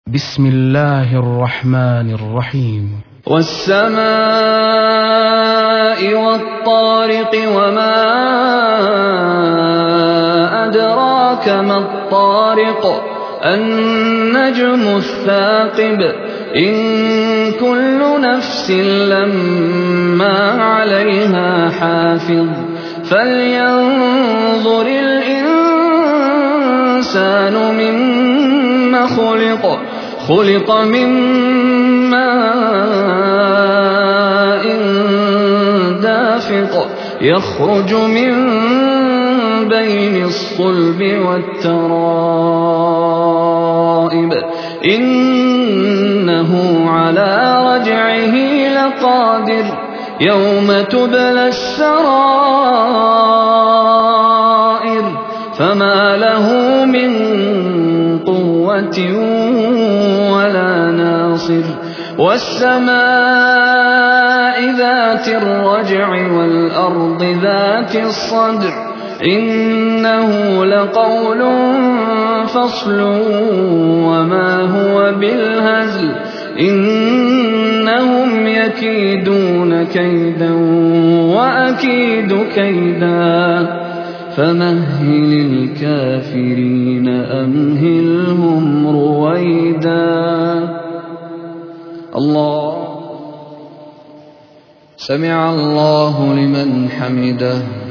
بسم الله الرحمن الرحيم. والسماء والطارق وما أدراك ما الطارق النجم الثاقب إن كل نفس لما عليها حافظ فلينظر الإنسان مما خلق من ماء دافق يخرج من بين الصلب والترائب إنه على رجعه لقادر يوم تبلى السرائر فما له من قوة ولا ناصر والسماء ذات الرجع والأرض ذات الصدع إنه لقول فصل وما هو بالهزل إنهم يكيدون كيدا وأكيد كيدا فمهل الكافرين أمهلهم رويدا. الله سمع الله لمن حمده.